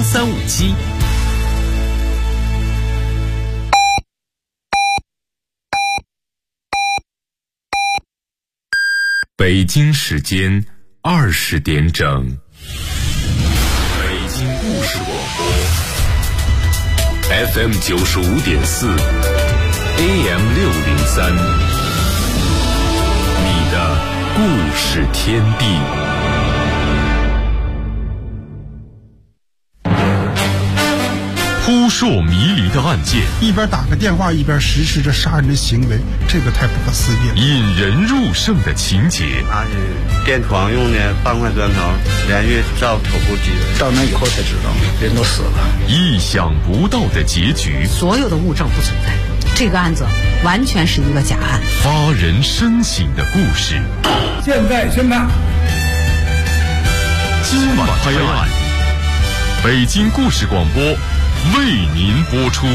8357。北京时间20点整，北京故事广播 FM 95.4 AM 603，你的故事天地。扑朔迷离的案件， 一边打个电话一边实施着杀人的行为，这个太不可思议了。 引人入胜的情节， 拿起电床用的半块砖头连续照头部击， 到那以后才知道人都死了。 意想不到的结局， 所有的物证不存在，这个案子完全是一个假案。 发人深省的故事， 现在宣判。 今晚拍案，北京故事广播为您播出。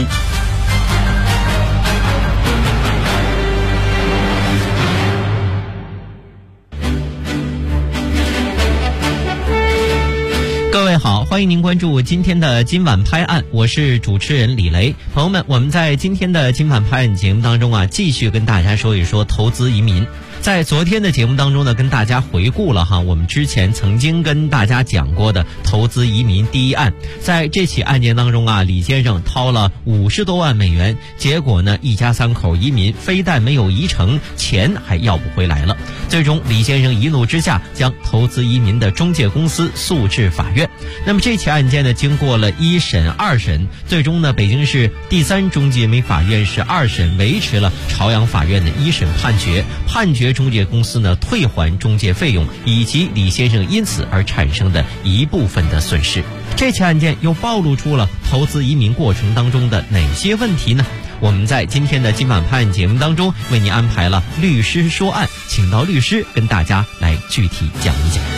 各位好，欢迎您关注今天的今晚拍案，我是主持人李雷。朋友们，我们在今天的今晚拍案节目当中继续跟大家说一说投资移民。在昨天的节目当中呢，跟大家回顾了我们之前曾经跟大家讲过的投资移民第一案。在这起案件当中李先生掏了50多万美元，结果呢，一家3口移民非但没有移成，钱还要不回来了。最终，李先生一怒之下将投资移民的中介公司诉至法院。那么这起案件呢，经过了1审、2审，最终呢，北京市第3中级人民法院是2审维持了朝阳法院的1审判决，中介公司呢退还中介费用以及李先生因此而产生的一部分的损失。这起案件又暴露出了投资移民过程当中的哪些问题呢？我们在今天的今晚拍案节目当中为您安排了律师说案，请到律师跟大家来具体讲一讲。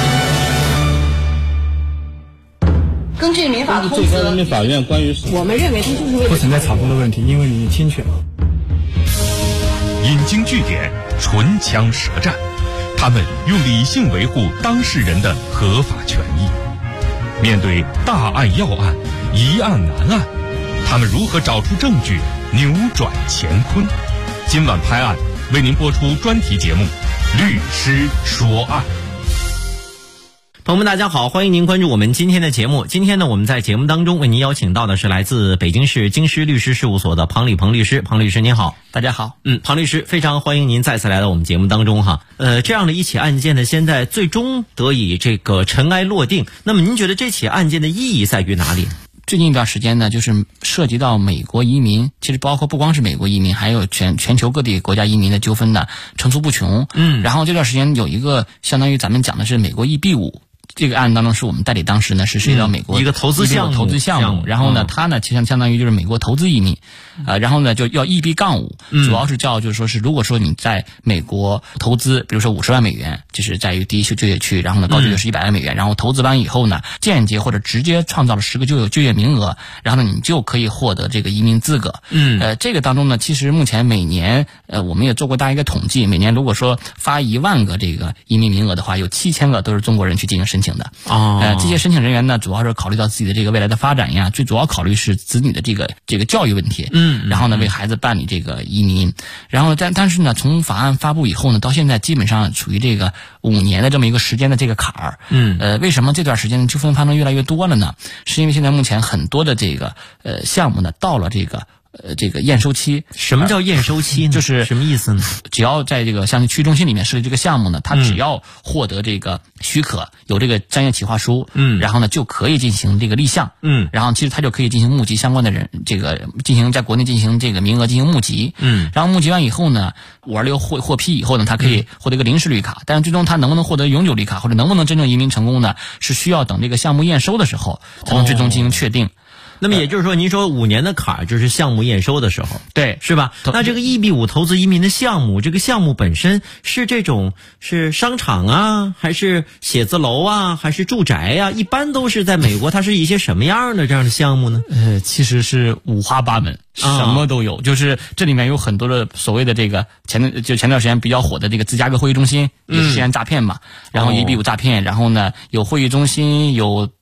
根据民法通最高人民法院关于我们认为它就是为了不存在草根的问题，因为你侵权。 引经据典，唇枪舌战，他们用理性维护当事人的合法权益。面对大案要案，疑案难案，他们如何找出证据，扭转乾坤？今晚拍案为您播出专题节目《律师说案》。 朋友们大家好，欢迎您关注我们今天的节目。今天呢，我们在节目当中为您邀请到的是来自北京市京师律师事务所的庞礼鹏律师。庞律师您好。 大家好。 庞律师，非常欢迎您再次来到我们节目当中这样的一起案件呢，现在最终得以这个尘埃落定。那么您觉得这起案件的意义在于哪里？ 最近一段时间呢，就是涉及到美国移民，其实包括不光是美国移民，还有全球各地国家移民的纠纷呢层出不穷。然后这段时间有一个相当于咱们讲的是美国 EB5。这个案当中是我们代理当时呢是涉及到美国一个投资项目， 然后呢，它呢其实相当于就是美国投资移民，然后呢就要 EB-5，主要是叫就是说是如果说你在美国投资，比如说50万美元，就是在于第一就业区，然后呢高就业是100万美元，然后投资完以后呢，间接或者直接创造了10个就业名额，然后呢你就可以获得这个移民资格。这个当中呢，其实目前每年我们也做过大一个统计，每年如果说发1万个这个移民名额的话，有7000个都是中国人去进行申请的。这些申请人员呢，主要是考虑到自己的这个未来的发展呀，最主要考虑是子女的这个教育问题。然后呢，为孩子办理这个移民。然后但是呢，从法案发布以后呢，到现在基本上处于这个5年的这么一个时间的这个坎儿。为什么这段时间纠纷发生越来越多了呢？是因为现在目前很多的这个项目呢，到了这个验收期。 什么叫验收期呢？ 就是什么意思呢？ 只要在这个像区域中心里面设立这个项目呢，它只要获得这个许可，有这个商业企划书，然后呢就可以进行这个立项，然后其实它就可以进行募集相关的人，这个进行在国内进行这个名额进行募集，然后募集完以后呢，526获批以后呢，它可以获得一个临时绿卡，但是最终它能不能获得永久绿卡，或者能不能真正移民成功呢，是需要等这个项目验收的时候才能最终进行确定。 那么也就是说，您说5年的坎儿就是项目验收的时候， 对， 是吧？那这个 EB5 投资移民的项目，这个项目本身是这种是商场啊，还是写字楼啊，还是住宅啊？一般都是在美国，它是一些什么样的这样的项目呢？ 其实是五花八门，什么都有。就是这里面有很多的所谓的这个前段时间比较火的这个芝加哥会议中心也是涉嫌诈骗嘛，然后 EB5 诈骗，然后呢有会议中心有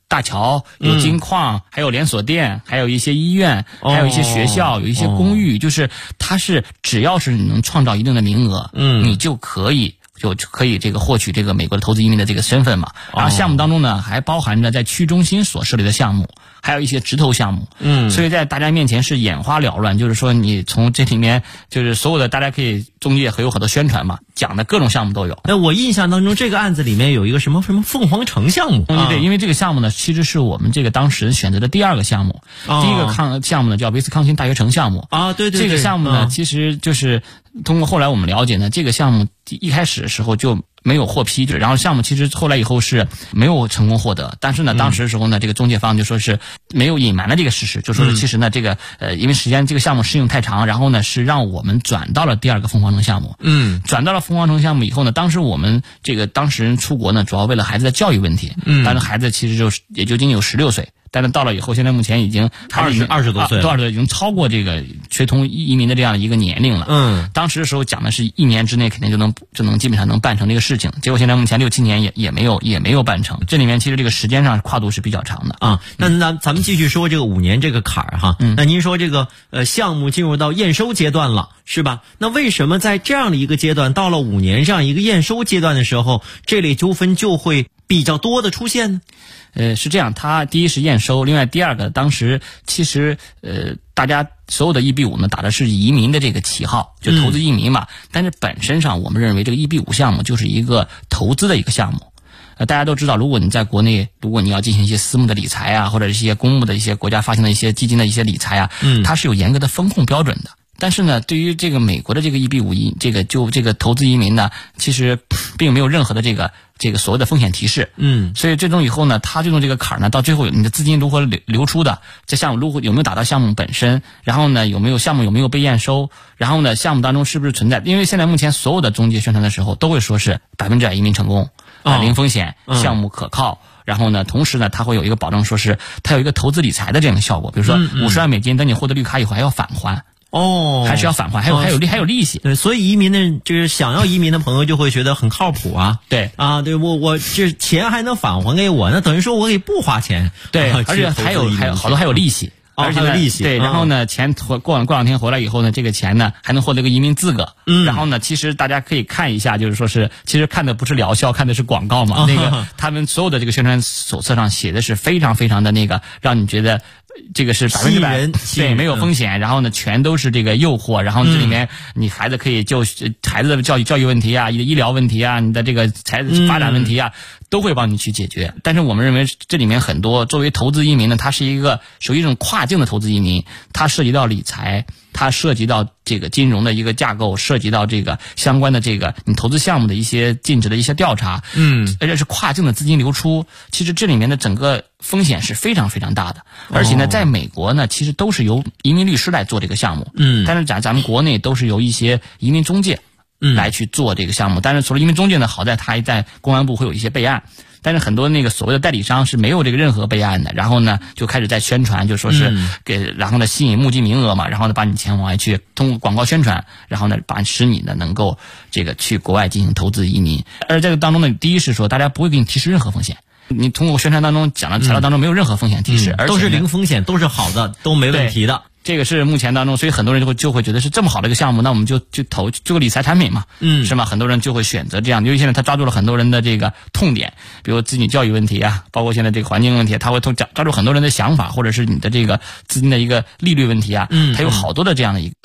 大桥，有金矿，还有连锁店，还有一些医院，还有一些学校，有一些公寓，就是它是只要是你能创造一定的名额，你就可以这个获取这个美国的投资移民的这个身份嘛。然后项目当中呢，还包含着在区中心所设立的项目，还有一些直投项目。所以在大家面前是眼花缭乱，就是说你从这里面就是所有的大家可以中介和有很多宣传嘛，讲的各种项目都有。 我印象当中这个案子里面有一个什么凤凰城项目。 对，因为这个项目呢，其实是我们这个当时选择的第二个项目。第一个项目呢叫威斯康星大学城项目。对，这个项目呢，其实就是通过后来我们了解呢，这个项目一开始的时候就没有获批，然后项目其实后来以后是没有成功获得。但是呢，当时的时候呢，这个中介方就说是没有隐瞒了这个事实，就说是其实呢，这个因为时间这个项目适应太长，然后呢是让我们转到了第二个凤凰城项目。转到了凤凰城项目以后呢，当时我们这个当事人出国呢，主要为了孩子的教育问题。但是孩子其实也就仅有16岁。但是到了以后，现在目前已经 20多岁了， 多少岁已经超过这个学童移民的这样的一个年龄了。当时的时候讲的是1年之内肯定就能基本上能办成这个事情，结果现在目前6、7年也没有办成。这里面其实这个时间上跨度是比较长的啊。那咱们继续说这个5年这个坎儿哈。那您说这个项目进入到验收阶段了，是吧？那为什么在这样的一个阶段，到了5年这样一个验收阶段的时候，这类纠纷就会比较多的出现呢？ 是这样，它第一是验收，另外第二个，当时其实大家所有的EB5呢打的是移民的这个旗号，就投资移民嘛。但是本身上我们认为这个EB5项目就是一个投资的一个项目。大家都知道，如果你在国内，如果你要进行一些私募的理财啊，或者一些公募的一些国家发行的一些基金的一些理财啊，它是有严格的风控标准的。但是呢，对于这个美国的这个EB5这个投资移民呢，其实并没有任何的这个所谓的风险提示。所以最终以后呢，他最终这个坎儿呢，到最后你的资金如何流出的，这项目有没有达到项目本身，然后呢项目有没有被验收，然后呢项目当中是不是存在，因为现在目前所有的中介宣传的时候都会说是100%移民成功，零风险，项目可靠。然后呢，同时呢，它会有一个保证，说是它有一个投资理财的这样的效果，比如说50万美金，等你获得绿卡以后还要返还。还是要返还，还有利息。 对，所以移民的就是想要移民的朋友就会觉得很靠谱啊。 对啊，对我这钱还能返还给我，那等于说我可以不花钱。 对，而且还有好多还有利息。而且利息对，然后呢，钱过2天回来以后呢，这个钱呢还能获得一个移民资格。然后呢，其实大家可以看一下，就是说是其实看的不是疗效，看的是广告嘛。那个他们所有的这个宣传手册上写的是非常非常的那个，让你觉得这个是100%对，没有风险，然后呢全都是这个诱惑，然后这里面你孩子可以就孩子的教育问题啊，你的医疗问题啊，你的这个发展问题啊，都会帮你去解决。但是我们认为这里面很多作为投资移民呢，它是一个属于一种跨境的投资移民，它涉及到理财，它涉及到这个金融的一个架构，涉及到这个相关的这个你投资项目的一些尽职的一些调查，而且是跨境的资金流出。其实这里面的整个风险是非常非常大的，而且呢，在美国呢，其实都是由移民律师来做这个项目，但是咱们国内都是由一些移民中介来去做这个项目。但是除了移民中介呢，好在它还在公安部会有一些备案。但是很多那个所谓的代理商是没有这个任何备案的，然后呢就开始在宣传，就说是然后呢吸引募集名额嘛，然后呢把你钱往外去通过广告宣传，然后呢使你呢能够这个去国外进行投资移民。而这个当中呢，第一是说大家不会给你提示任何风险，你通过宣传当中讲的材料当中没有任何风险提示，而且都是零风险，都是好的，都没问题的。 这个是目前当中，所以很多人就会觉得是这么好的一个项目，那我们就投做个理财产品嘛，是吗？很多人就会选择这样，因为现在他抓住了很多人的这个痛点，比如子女教育问题啊，包括现在这个环境问题，他会抓住很多人的想法，或者是你的这个资金的一个利率问题啊，它有好多的这样的一个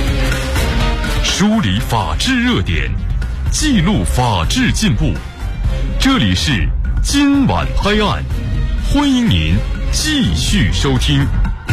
梳理法治热点，记录法治进步。这里是今晚拍案，欢迎您继续收听。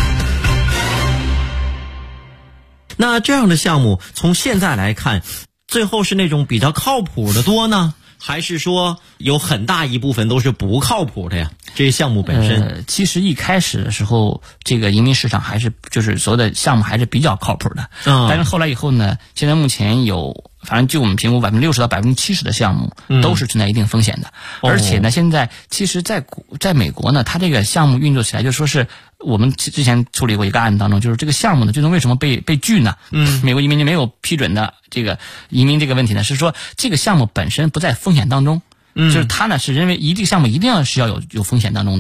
那这样的项目从现在来看，最后是那种比较靠谱的多呢，还是说有很大一部分都是不靠谱的呀？这些项目本身， 其实一开始的时候，这个移民市场还是就是所有的项目还是比较靠谱的。但是后来以后呢，现在目前反正就我们评估60%到70%的项目都是存在一定风险的。而且呢，现在其实在美国呢，它这个项目运作起来，就说是我们之前处理过一个案子当中，就是这个项目呢，最终为什么被拒呢？美国移民局没有批准的这个移民这个问题呢，是说这个项目本身不在风险当中。就是他呢是认为这个项目一定是要有风险当中的，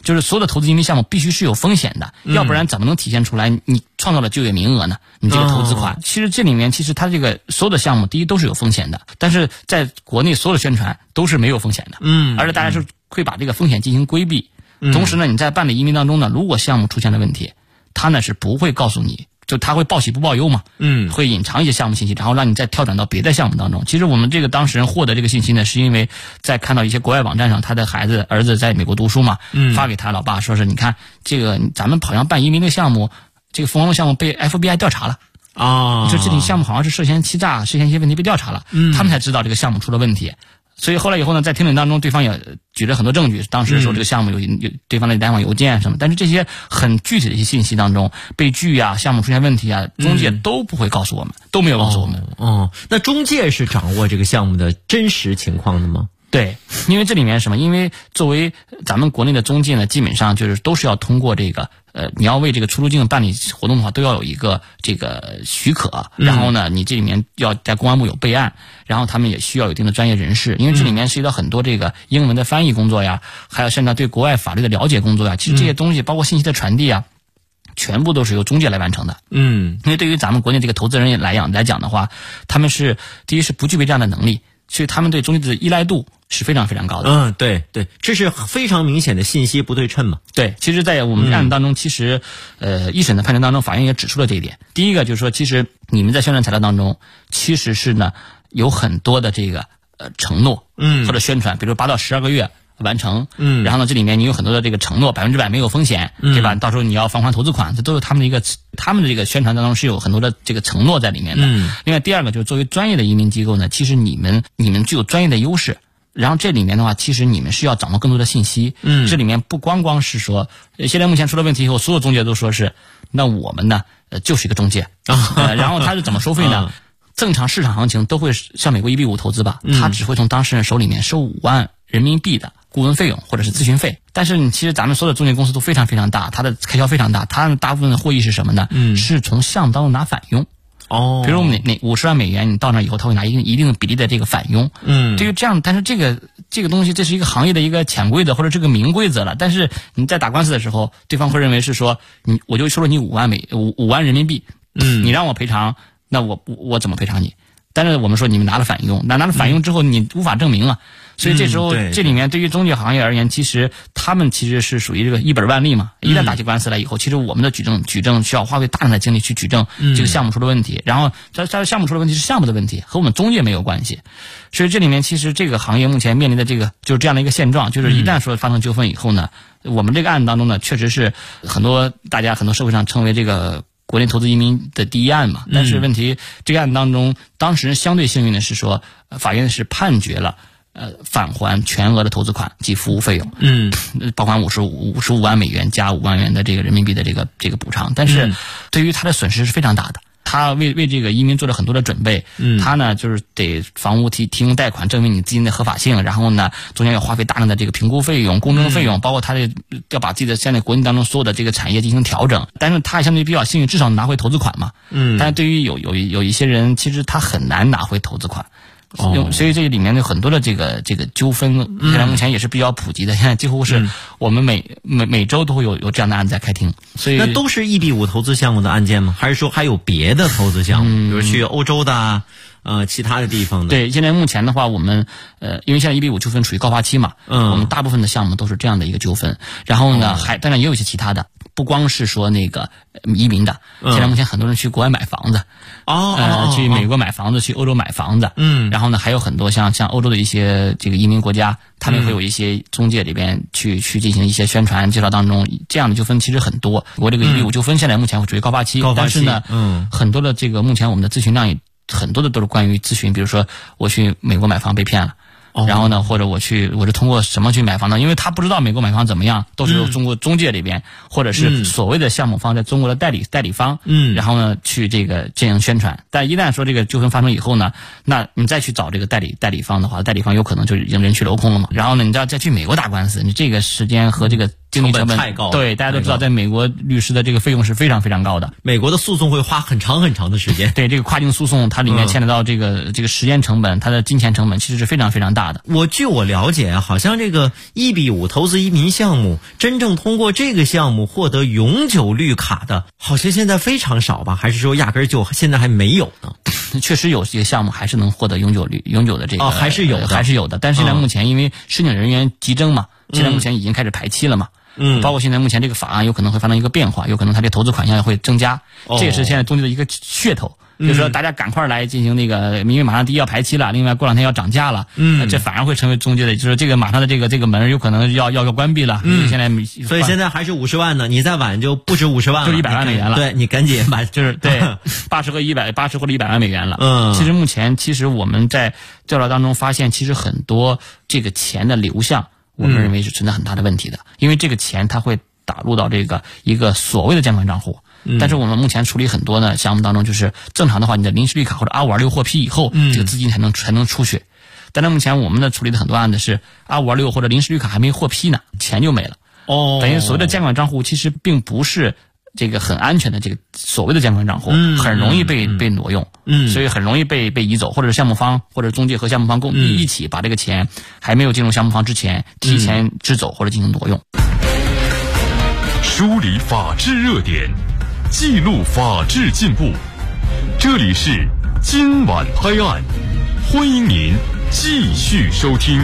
就是所有的投资移民项目必须是有风险的，要不然怎么能体现出来你创造了就业名额呢？你这个投资款，其实这里面其实它这个所有的项目，第一都是有风险的，但是在国内所有的宣传都是没有风险的，而且大家是会把这个风险进行规避。同时呢，你在办理移民当中呢，如果项目出现了问题，他呢是不会告诉你，就他会报喜不报忧嘛，会隐藏一些项目信息，然后让你再跳转到别的项目当中。其实我们这个当事人获得这个信息呢，是因为在看到一些国外网站上，他的儿子在美国读书嘛，发给他老爸说是你看这个咱们好像办移民的项目，这个凤凰路项目被 FBI 调查了啊，就这里项目好像是涉嫌欺诈，涉嫌一些问题被调查了，他们才知道这个项目出了问题。所以后来以后呢，在庭审当中，对方也举了很多证据，当时说这个项目有对方的来往邮件什么，但是这些很具体的一些信息当中，被拒啊，项目出现问题啊，中介都不会告诉我们，都没有告诉我们。 那中介是掌握这个项目的真实情况的吗？ 对，因为这里面什么？因为作为咱们国内的中介呢，基本上就是都是要通过这个你要为这个出入境办理活动的话，都要有一个这个许可，然后呢，你这里面要在公安部有备案，然后他们也需要有一定的专业人士，因为这里面涉及到很多这个英文的翻译工作呀，还有甚至对国外法律的了解工作呀，其实这些东西包括信息的传递啊，全部都是由中介来完成的。因为对于咱们国内这个投资人来讲的话，他们是第一是不具备这样的能力，所以他们对中介的依赖度是非常非常高的。 对，这是非常明显的信息不对称嘛。 对，其实在我们案子当中，其实一审的判决当中，法院也指出了这一点。第一个就是说，其实你们在宣传材料当中，其实是呢有很多的这个承诺，或者宣传，比如8到12个月完成，然后呢，这里面你有很多的这个承诺，100%没有风险，对吧？到时候你要放宽投资款，这都是他们的这个宣传当中是有很多的这个承诺在里面的。另外第二个就是作为专业的移民机构呢，其实你们具有专业的优势。然后这里面的话，其实你们是要掌握更多的信息。这里面不光是说，现在目前出了问题以后，所有中介都说是，那我们呢，就是一个中介，然后他是怎么收费呢？正常市场行情都会像美国1比5投资吧，他只会从当事人手里面收5万人民币的顾问费用或者是咨询费。但是其实咱们所有的中介公司都非常非常大，它的开销非常大，它的大部分的获益是什么呢？是从项目当中拿返佣。比如我们50万美元，你到那以后，他会拿一定的比例的这个返佣。对于这样，但是这个东西，这是一个行业的一个潜规则或者这个明规则了。但是你在打官司的时候，对方会认为是说，我就收了你5万人民币，你让我赔偿，那我怎么赔偿你？但是我们说你们拿了返佣，拿了返佣之后，你无法证明啊。所以这时候这里面对于中介行业而言，其实他们其实是属于这个一本万利嘛。一旦打起官司来以后，其实我们的举证需要花费大量的精力去举证这个项目出了问题，然后它项目出了问题是项目的问题，和我们中介没有关系。所以这里面其实这个行业目前面临的这个就是这样的一个现状，就是一旦说发生纠纷以后呢，我们这个案子当中呢，确实是大家很多社会上称为这个国内投资移民的第一案嘛。但是问题这个案子当中，当事人相对幸运的是说，法院是判决了返还全额的投资款及服务费用，包含55万美元加5万元的这个人民币的这个补偿。但是对于他的损失是非常大的。他为这个移民做了很多的准备，他呢就是得房屋提供贷款证明你资金的合法性，然后呢中间要花费大量的这个评估费用、公证费用，包括他要把自己的现在国内当中所有的这个产业进行调整。但是他也相对比较幸运，至少拿回投资款嘛。但是对于有一些人，其实他很难拿回投资款。所以这里面有很多的这个纠纷，现在目前也是比较普及的。现在几乎是我们每周都会有这样的案子在开庭。所以那都是1比5投资项目的案件吗？还是说还有别的投资项目，比如去欧洲的其他的地方的？ 对，现在目前的话，我们因为现在1比5纠纷处于高发期嘛，我们大部分的项目都是这样的一个纠纷。然后呢，当然也有一些其他的，不光是说那个移民的，现在目前很多人去国外买房子。去美国买房子，去欧洲买房子，然后呢，还有很多像欧洲的一些这个移民国家，他们会有一些中介里边去进行一些宣传介绍当中，这样的纠纷其实很多。我这个1比5纠纷现在目前会处于高发期，但是呢，很多的这个目前我们的咨询量也很多的都是关于咨询，比如说我去美国买房被骗了。然后呢，或者我是通过什么去买房呢？因为他不知道美国买房怎么样，都是由中国中介里边，或者是所谓的项目方在中国的代理方，然后呢去这个进行宣传。但一旦说这个纠纷发生以后呢，那你再去找这个代理方的话，代理方有可能就已经人去楼空了嘛。然后呢，你再去美国打官司，你这个时间和这个经济成本太高了。 对，大家都知道，在美国律师的这个费用是非常非常高的。 美国的诉讼会花很长很长的时间。 对，这个跨境诉讼它里面牵扯到这个时间成本，它的金钱成本其实是非常非常大的。 据我了解啊，好像这个1:5投资移民项目，真正通过这个项目获得永久绿卡的，好像现在非常少吧？还是说压根儿就现在还没有呢？ 确实有些项目还是能获得永久的这个还是有的。 但是现在目前因为申请人员激增嘛，现在目前已经开始排期了嘛。包括现在目前这个法案有可能会发生一个变化，有可能它这投资款项会增加，这也是现在中介的一个噱头。就是说大家赶快来进行那个，因为马上第一要排期了，另外过两天要涨价了，这反而会成为中介的，就是这个马上的这个门有可能要关闭了。现在所以现在还是50万呢，你再晚就不止50万了， 就100万美元了。 对，你赶紧把就是对80或者100万美元了。其实目前我们在调查当中发现，其实很多这个钱的流向，我们认为是存在很大的问题的，因为这个钱它会打入到这个一个所谓的监管账户。但是我们目前处理很多呢项目当中，就是正常的话，你的临时绿卡或者R526获批以后，这个资金才能出去。但是目前我们的处理的很多案子是R526或者临时绿卡还没获批呢，钱就没了。等于所谓的监管账户其实并不是这个很安全的这个所谓的监管账户，很容易被挪用，所以很容易被移走，或者项目方或者中介和项目方一起把这个钱还没有进入项目方之前提前支走或者进行挪用。 梳理法治热点，记录法治进步，这里是今晚拍案，欢迎您继续收听。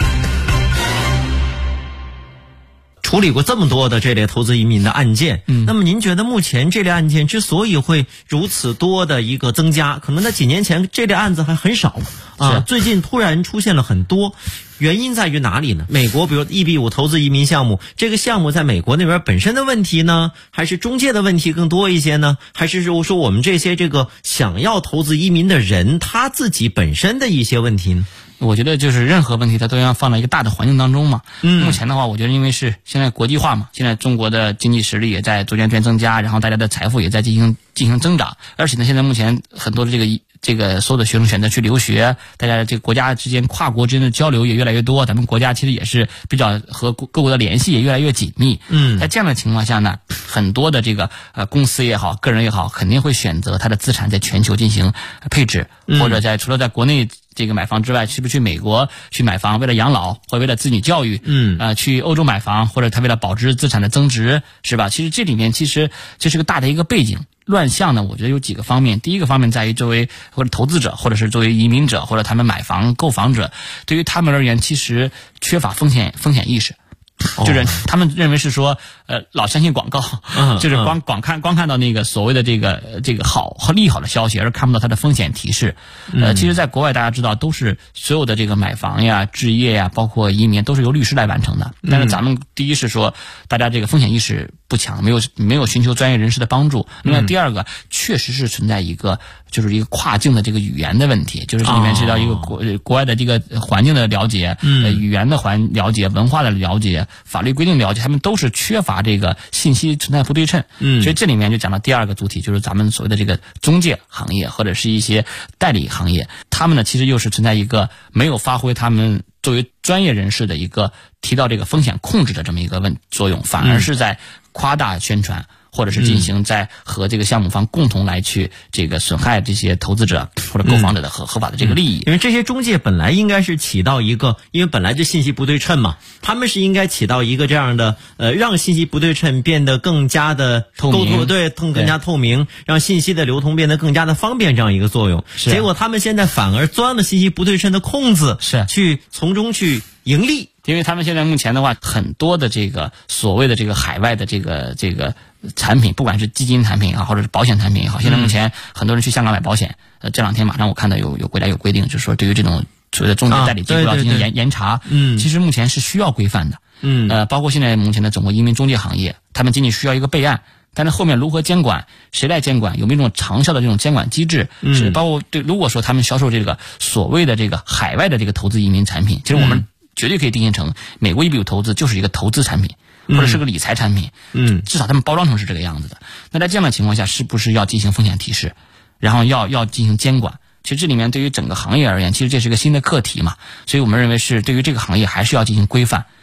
处理过这么多的这类投资移民的案件，那么您觉得目前这类案件之所以会如此多的一个增加，可能在几年前这类案子还很少啊，最近突然出现了很多，原因在于哪里呢？美国比如1:5投资移民项目，这个项目在美国那边本身的问题呢，还是中介的问题更多一些呢？还是说我们这些这个想要投资移民的人他自己本身的一些问题呢？ 我觉得就是任何问题它都要放在一个大的环境当中嘛。目前的话，我觉得因为是现在国际化嘛，现在中国的经济实力也在逐渐增加，然后大家的财富也在进行增长，而且呢，现在目前很多的这个所有的学生选择去留学，大家这个国家之间跨国之间的交流也越来越多，咱们国家其实也是比较和各国的联系也越来越紧密。在这样的情况下呢，很多的这个公司也好，个人也好，肯定会选择他的资产在全球进行配置，或者除了在国内这个买房之外，是不是去美国去买房，为了养老或为了子女教育，去欧洲买房，或者他为了保值资产的增值，是吧？其实这里面其实这是个大的一个背景。乱象呢，我觉得有几个方面。第一个方面在于作为或者投资者，或者是作为移民者，或者他们买房购房者，对于他们而言，其实缺乏风险意识。就是他们认为是说，老相信广告，就是光看到那个所谓的这个好和利好的消息，而看不到它的风险提示。其实在国外大家知道，都是所有的这个买房呀、置业呀，包括移民，都是由律师来完成的。但是咱们第一是说，大家这个风险意识不强，没有寻求专业人士的帮助。另外第二个，确实是存在一个就是一个跨境的这个语言的问题，就是这里面涉及到一个国外的这个环境的了解，语言的了解，文化的了解，法律规定了解，他们都是缺乏这个信息存在不对称。所以这里面就讲到第二个主体，就是咱们所谓的这个中介行业或者是一些代理行业，他们呢其实又是存在一个没有发挥他们作为专业人士的一个提到这个风险控制的这么一个作用，反而是在夸大宣传。或者是进行在和这个项目方共同来去这个损害这些投资者或者购房者的合法的这个利益。 因为这些中介本来应该是起到一个，因为本来就信息不对称嘛，他们是应该起到一个这样的让信息不对称变得更加的透明， 更加透明，让信息的流通变得更加的方便这样一个作用。结果他们现在反而钻了信息不对称的空子，去从中去盈利。 因为他们现在目前的话，很多的这个所谓的这个海外的这个产品，不管是基金产品也好，或者是保险产品也好，现在目前很多人去香港买保险，这两天马上我看到有国家有规定，就是说对于这种所谓的中介代理机构要进行严查。其实目前是需要规范的。包括现在目前的整个移民中介行业，他们仅仅需要一个备案。但是后面如何监管，谁来监管，有没有这种长效的这种监管机制，是包括对，如果说他们销售这个所谓的这个海外的这个投资移民产品，其实我们绝对可以定义成美国1:5投资就是一个投资产品，或者是个理财产品，至少他们包装成是这个样子的。那在这样的情况下，是不是要进行风险提示，然后要进行监管？其实这里面对于整个行业而言，其实这是个新的课题嘛，所以我们认为是对于这个行业还是要进行规范。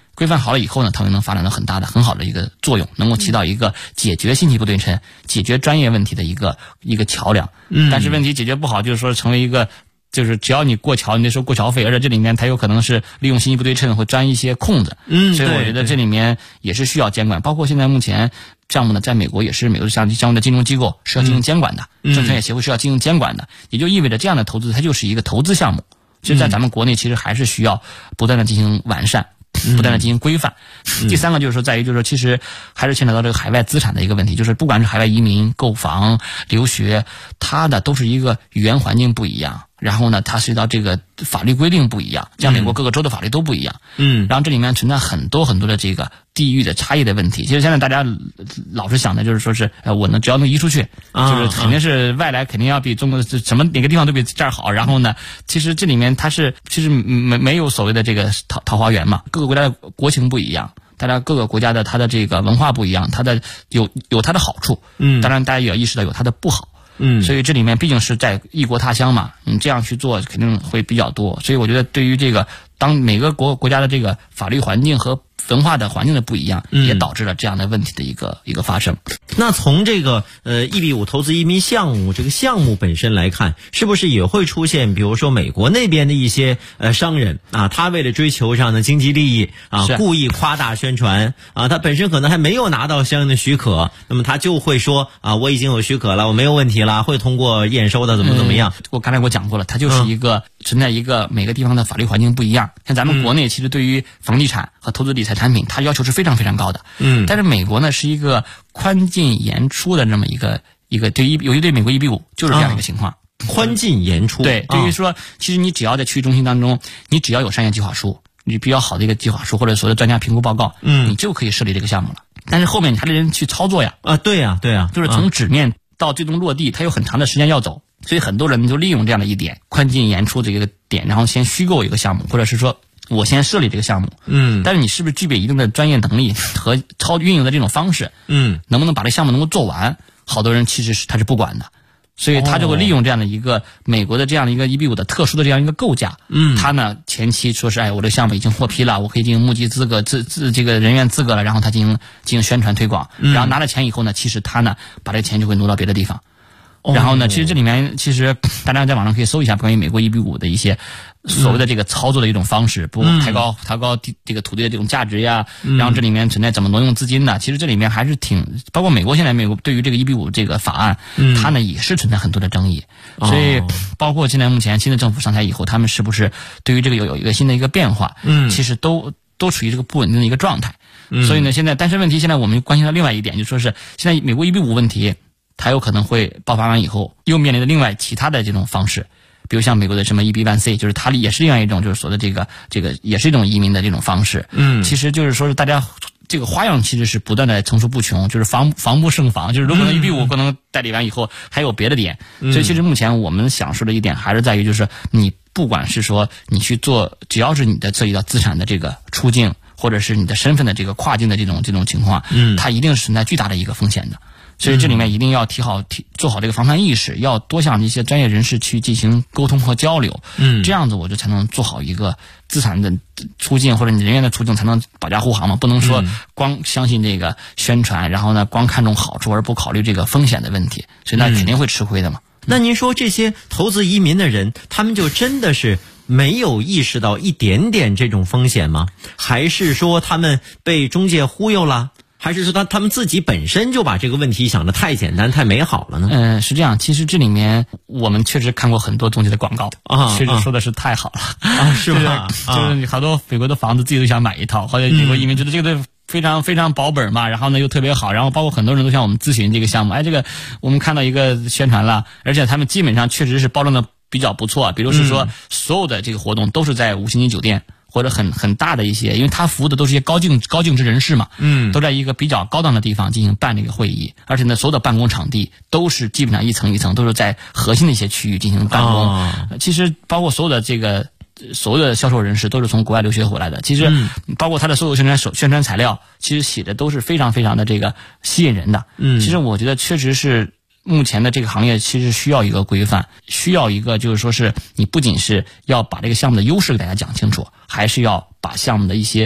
规范好了以后呢，它们能发展到很好的一个作用，能够起到一个解决信息不对称、解决专业问题的一个桥梁。但是问题解决不好，就是说成为一个，就是只要你过桥，你得收过桥费，而且这里面它有可能是利用信息不对称会钻一些空子。所以我觉得这里面也是需要监管。包括现在目前项目呢，在美国也是美国项目的金融机构是要进行监管的，证券业协会是要进行监管的，也就意味着这样的投资它就是一个投资项目。其实在咱们国内其实还是需要不断的进行完善，不断的进行规范。第三个就是说在于就是说其实还是牵扯到这个海外资产的一个问题，就是不管是海外移民、购房、留学，它的都是一个语言环境不一样，然后呢它涉及到这个法律规定不一样，像美国各个州的法律都不一样。然后这里面存在很多的这个地域的差异的问题。其实现在大家老是想的就是说是我呢只要能移出去，就是肯定是外来肯定要比中国哪个地方都比这儿好。然后呢其实这里面它是其实没有所谓的这个桃花源嘛，各个国家的国情不一样，大家各个国家的它的这个文化不一样，它的有它的好处，当然大家也要意识到有它的不好。所以这里面毕竟是在异国他乡嘛，你这样去做肯定会比较多。所以我觉得对于这个当每个国家的这个法律环境和文化的环境的不一样，也导致了这样的问题的一个发生。 那从这个1:5投资移民项目这个项目本身来看，是不是也会出现比如说美国那边的一些商人啊，他为了追求上的经济利益啊，故意夸大宣传啊，他本身可能还没有拿到相应的许可，那么他就会说啊，我已经有许可了，我没有问题了，会通过验收的怎么样。 我刚才讲过了，它就是一个存在一个每个地方的法律环境不一样。像咱们国内其实对于房地产和投资理财产品，它要求是非常非常高的。但是美国呢是一个宽进严出的这么一个尤其对美国1:5就是这样的一个情况。 宽进严出。 对，对于说其实你只要在区域中心当中，你只要有商业计划书，你比较好的一个计划书或者所谓的专家评估报告，你就可以设立这个项目了。但是后面你还得人去操作呀。 对呀， 就是从纸面到最终落地，它有很长的时间要走。所以很多人就利用这样的一点宽进严出的一个点，然后先虚构一个项目，或者是说我先设立这个项目，但是你是不是具备一定的专业能力和运营的这种方式，能不能把这项目能够做完，好多人其实他是不管的。所以他就会利用这样的一个美国的这样的一个1:5的特殊的这样一个构架，他呢前期说是我这个项目已经获批了，我可以进行募集资格这个人员资格了，然后他进行宣传推广，然后拿了钱以后呢，其实他呢把这个钱就会挪到别的地方。然后呢，其实这里面其实大家在网上可以搜一下关于美国1:5的一些所谓的这个操作的一种方式，不抬高这个土地的这种价值呀，然后这里面存在怎么挪用资金的，其实这里面还是包括美国对于这个1:5这个法案，它呢也是存在很多的争议。所以包括现在目前新的政府上台以后，他们是不是对于这个有一个新的一个变化，其实都处于这个不稳定的一个状态。所以呢，但是问题现在我们关心到另外一点，就说是现在美国1:5问题，它有可能会爆发完以后，又面临着另外其他的这种方式，比如像美国的什么1:1C，就是它也是另外一种，就是说的这个也是一种移民的这种方式。其实就是说是大家这个花样其实是不断的层出不穷，就是防不胜防，就是如果1:5不能代理完以后，还有别的点。所以其实目前我们想说的一点还是在于，就是你不管是说你去做，只要是你的涉及到资产的这个出境，或者是你的身份的这个跨境的这种情况，它一定是存在巨大的一个风险的。所以这里面一定要做好这个防范意识，要多向一些专业人士去进行沟通和交流。这样子我就才能做好一个资产的出境或者你人员的出境，才能保驾护航嘛。不能说光相信这个宣传，然后呢光看重好处而不考虑这个风险的问题，所以那肯定会吃亏的嘛。 那您说这些投资移民的人，他们就真的是没有意识到一点点这种风险吗？还是说他们被中介忽悠了？还是说他们自己本身就把这个问题想得太简单太美好了呢？ 是这样，其实这里面我们确实看过很多中介的广告确实说的是太好了是吧？ 就是好多美国的房子自己都想买一套，或者美国移民觉得这个非常非常保本嘛，然后呢又特别好，然后包括很多人都向我们咨询这个项目，这个我们看到一个宣传了，而且他们基本上确实是包装的比较不错，比如是说所有的这个活动都是在5星级酒店。或者很大的一些，因为他服务的都是一些高净值人士嘛，都在一个比较高档的地方进行办这个会议，而且呢，所有的办公场地都是基本上一层一层，都是在核心的一些区域进行办公。其实包括所有的这个所有的销售人士都是从国外留学回来的，其实包括他的所有宣传材料，其实写的都是非常非常的这个吸引人的。其实我觉得确实是。目前的这个行业其实需要一个规范，需要一个就是说是你不仅是要把这个项目的优势给大家讲清楚，还是要把项目的一些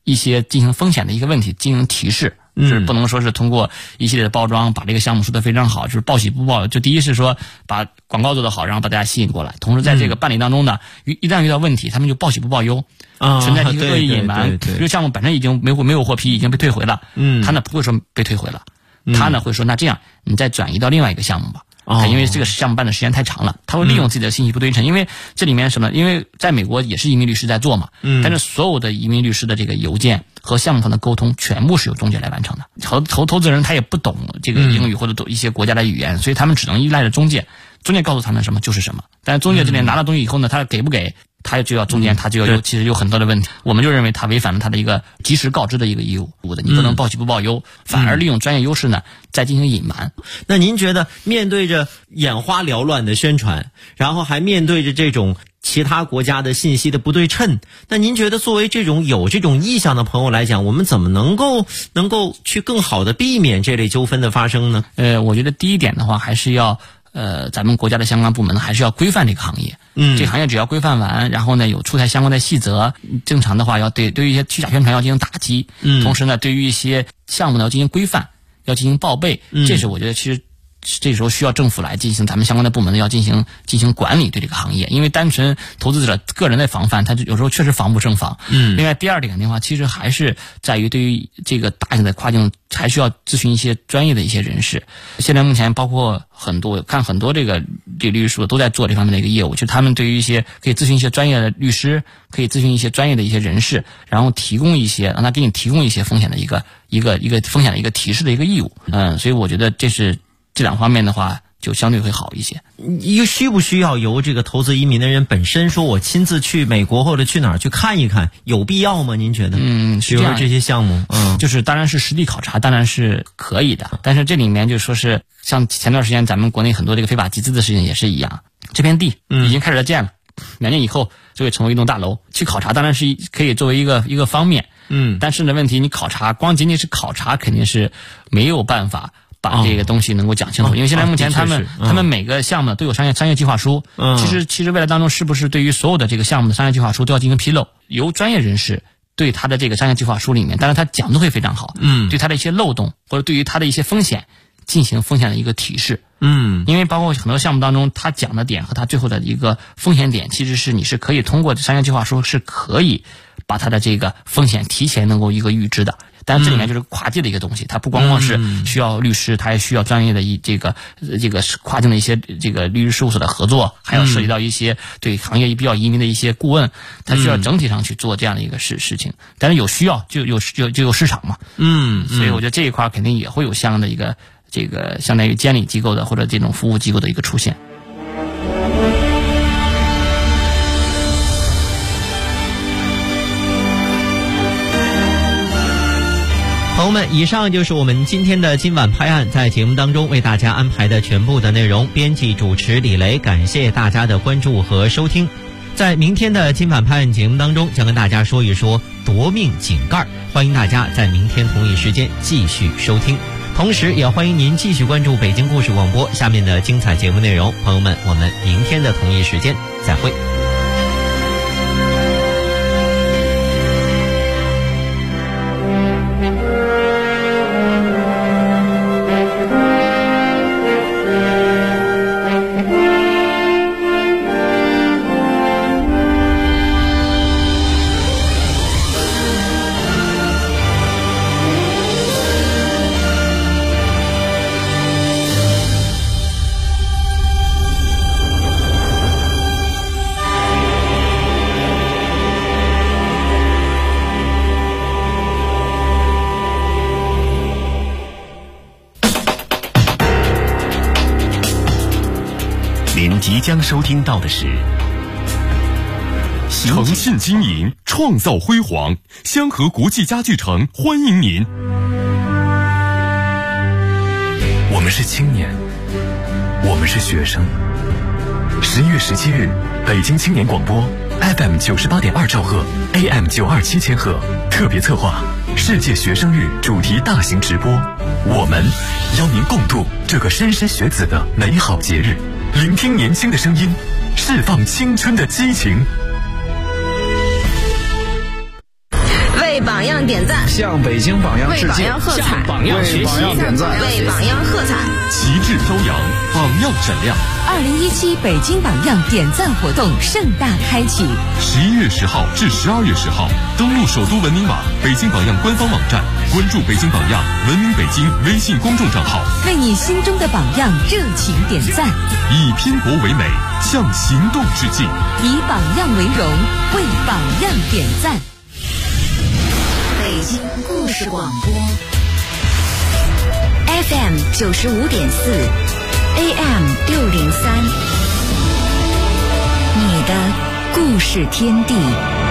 一些进行风险的一个问题进行提示。就是不能说是通过一系列的包装把这个项目说得非常好，就是报喜不报忧。就第一是说把广告做得好，然后把大家吸引过来，同时在这个办理当中呢，一旦遇到问题，他们就报喜不报忧，存在一个恶意隐瞒。这个项目本身已经没有获批，已经被退回了，他呢不会说被退回了，他呢会说那这样你再转移到另外一个项目吧。因为这个项目办的时间太长了，他会利用自己的信息不对称。因为这里面什么？因为在美国也是移民律师在做嘛，但是所有的移民律师的这个邮件和项目方的沟通全部是由中介来完成的。投资人他也不懂这个英语或者懂一些国家的语言，所以他们只能依赖着中介。中介告诉他们什么就是什么，但是中介这边拿到东西以后呢，他给不给？他就要中间，他就要其实有很多的问题，我们就认为他违反了他的一个及时告知的一个义务的，你不能报喜不报忧，反而利用专业优势呢再进行隐瞒。 那您觉得面对着眼花缭乱的宣传，然后还面对着这种其他国家的信息的不对称，那您觉得作为这种有这种意向的朋友来讲，我们怎么能够去更好的避免这类纠纷的发生呢？ 我觉得第一点的话还是要咱们国家的相关部门还是要规范这个行业。这个行业只要规范完，然后呢有出台相关的细则，正常的话要对于一些虚假宣传要进行打击，同时呢对于一些项目呢要进行规范，要进行报备，这是我觉得其实这时候需要政府来进行，咱们相关的部门呢要进行管理对这个行业，因为单纯投资者个人的防范，他有时候确实防不胜防。另外第二点的话，其实还是在于对于这个大型的跨境，还需要咨询一些专业的一些人士。现在目前包括很多这个律师都在做这方面的一个业务，就他们对于一些可以咨询一些专业的律师，可以咨询一些专业的一些人士，然后让他给你提供一些风险的一个风险的一个提示的一个义务。所以我觉得这两方面的话就相对会好一些。 需不需要由这个投资移民的人本身说我亲自去美国或者去哪儿去看一看，有必要吗？您觉得？ 是这样， 这些项目， 就是当然是实地考察，当然是可以的，但是这里面就说是像前段时间咱们国内很多这个非法集资的事情也是一样，这片地已经开始在建了，2年以后就会成为一栋大楼，去考察当然是可以作为一个方面，但是呢问题你考察光仅仅是考察肯定是没有办法把这个东西能够讲清楚，因为现在目前他们每个项目都有商业计划书，其实未来当中是不是对于所有的这个项目的商业计划书都要进行披露，由专业人士对他的这个商业计划书里面，当然他讲的会非常好，对他的一些漏洞或者对于他的一些风险进行风险的一个提示，因为包括很多项目当中他讲的点和他最后的一个风险点，其实是你是可以通过商业计划书是可以把他的这个风险提前能够一个预知的。但是这里面就是跨界的一个东西，它不光光是需要律师，它还需要专业的这个跨境的一些这个律师事务所的合作，还要涉及到一些对行业比较移民的一些顾问，它需要整体上去做这样的一个事情。但是有需要就有市场嘛，所以我觉得这一块肯定也会有相应的一个这个相当于监理机构的或者这种服务机构的一个出现。 朋友们，以上就是我们今天的今晚拍案在节目当中为大家安排的全部的内容。编辑主持李雷，感谢大家的关注和收听。在明天的今晚拍案节目当中，将跟大家说一说夺命井盖，欢迎大家在明天同一时间继续收听。同时也欢迎您继续关注北京故事广播下面的精彩节目内容。朋友们，我们明天的同一时间再会。 您即将收听到的是诚信经营，创造辉煌，香河国际家具城欢迎您。 我们是青年，我们是学生。11月17日，北京青年广播 FM 98.2兆赫 AM 927千赫特别策划世界学生日主题大型直播，我们邀您共度这个莘莘学子的美好节日，聆听年轻的声音，释放青春的激情。 为把榜样点赞， 向北京榜样致敬， 为榜样喝彩， 向榜样学习， 点赞， 为榜样喝彩， 旗帜飘扬，榜样闪亮。 2017北京榜样点赞活动盛大开启 11月10号至12月10号，登录首都文明网、北京榜样官方网站，关注北京榜样、文明北京微信公众账号， 为你心中的榜样热情点赞， 以拼搏为美，向行动致敬， 以榜样为荣，为榜样点赞。 北京故事广播 FM 95.4 AM 603，你的故事天地。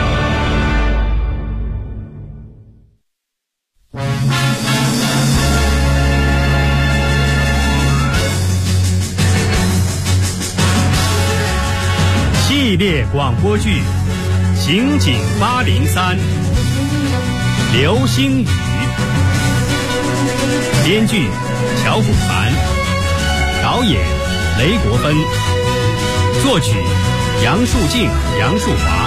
系列广播剧《刑警803》，流星雨，编剧乔古凡，导演雷国芬，作曲杨树静、杨树华。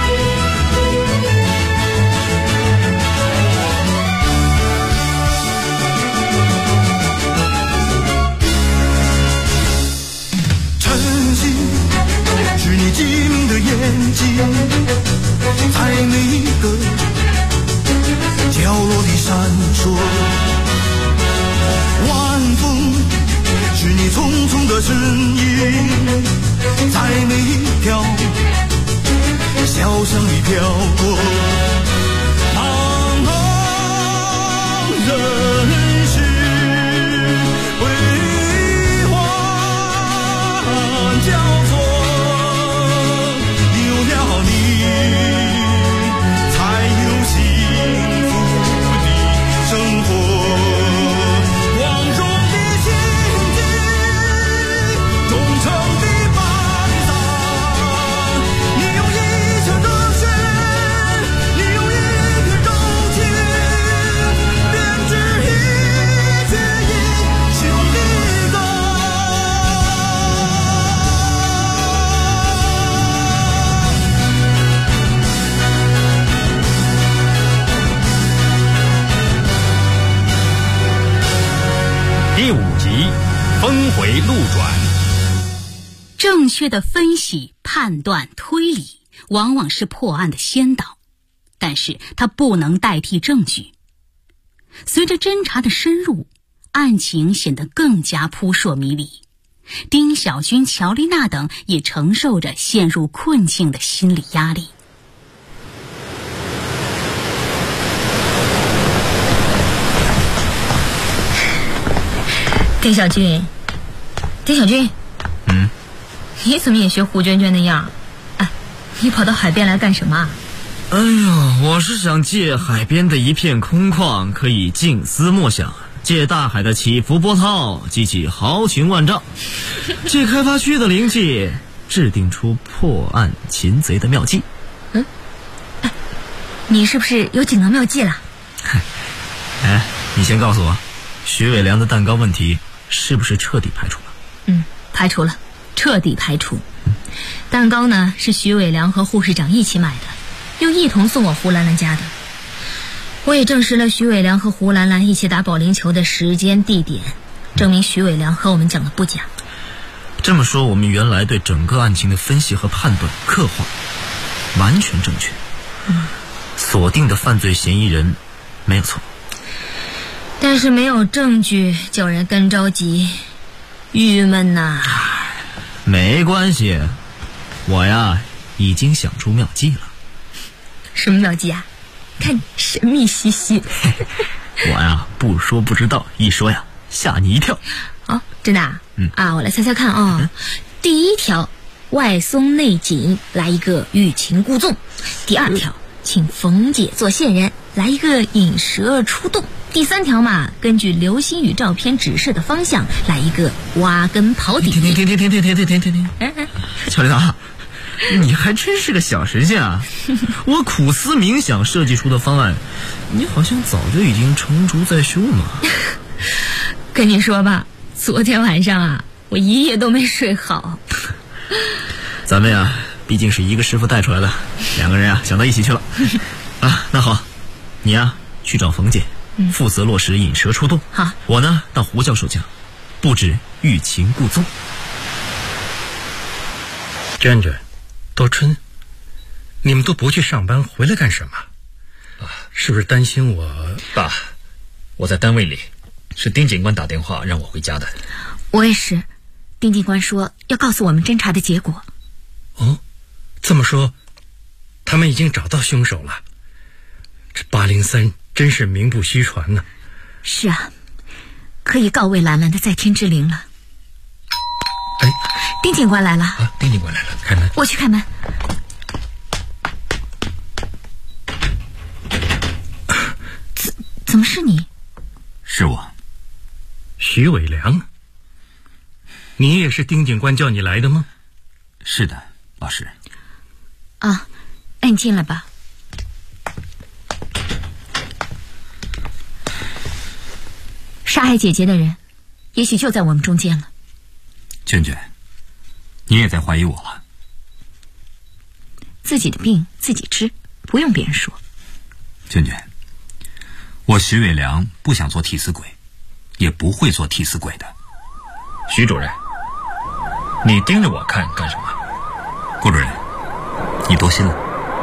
是你机灵的眼睛，在每一个角落里闪烁。晚风是你匆匆的身影，在每一条小巷里飘过。茫茫人世辉煌交错。 第5集，峰回路转。 正确的分析、判断、推理，往往是破案的先导，但是它不能代替证据。随着侦查的深入，案情显得更加扑朔迷离。丁小军、乔丽娜等也承受着陷入困境的心理压力。 丁小军，你怎么也学胡娟娟那样？哎，你跑到海边来干什么？ 哎呀，我是想借海边的一片空旷，可以静思默想；借大海的起伏波涛，激起豪情万丈；借开发区的灵气，制定出破案擒贼的妙计。 你是不是有锦囊妙计了？ 你先告诉我，徐伟良的蛋糕问题是不是彻底排除了？ 排除了，彻底排除。蛋糕呢，是徐伟良和护士长一起买的，又一同送往胡兰兰家的。我也证实了徐伟良和胡兰兰一起打保龄球的时间地点，证明徐伟良和我们讲的不假。 这么说，我们原来对整个案情的分析和判断刻画完全正确。锁定的犯罪嫌疑人没有错， 但是没有证据，叫人更着急，郁闷呐。 没关系，我呀已经想出妙计了。 什么妙计啊？看你神秘兮兮。 我呀不说不知道，一说呀吓你一跳。 哦，真的啊？我来猜猜看啊。第一条，外松内紧，来一个欲擒故纵。第二条，请冯姐做线人，来一个引蛇出洞。第三条嘛，根据流星雨照片指示的方向，来一个挖根刨底。 停！乔丽娜，你还真是个小神仙啊！我苦思冥想设计出的方案，你好像早就已经成竹在胸了。 跟你说吧，昨天晚上啊，我一夜都没睡好。 咱们呀，毕竟是一个师傅带出来的，两个人啊想到一起去了。那好， 你呀去找冯姐，负责落实引蛇出洞。 好， 我呢到胡教授家，布置欲擒故纵。 娟娟，多春，你们都不去上班，回来干什么？是不是担心我？ 爸，我在单位里，是丁警官打电话让我回家的。 我也是，丁警官说要告诉我们侦查的结果。 哦，这么说，他们已经找到凶手了。这803真是名不虚传呢。 是啊，可以告慰兰兰的在天之灵了。 哎， 丁警官来了。 啊，丁警官来了， 开门。 我去开门。怎么是你？ 是我， 徐伟良。你也是丁警官叫你来的吗？ 是的，老师。 啊，那你进来吧。杀害姐姐的人，也许就在我们中间了。 娟娟，你也在怀疑我了？ 自己的病自己治，不用别人说。 娟娟，我徐伟良不想做替死鬼，也不会做替死鬼的。 徐主任，你盯着我看干什么？ 顾主任，你多心了。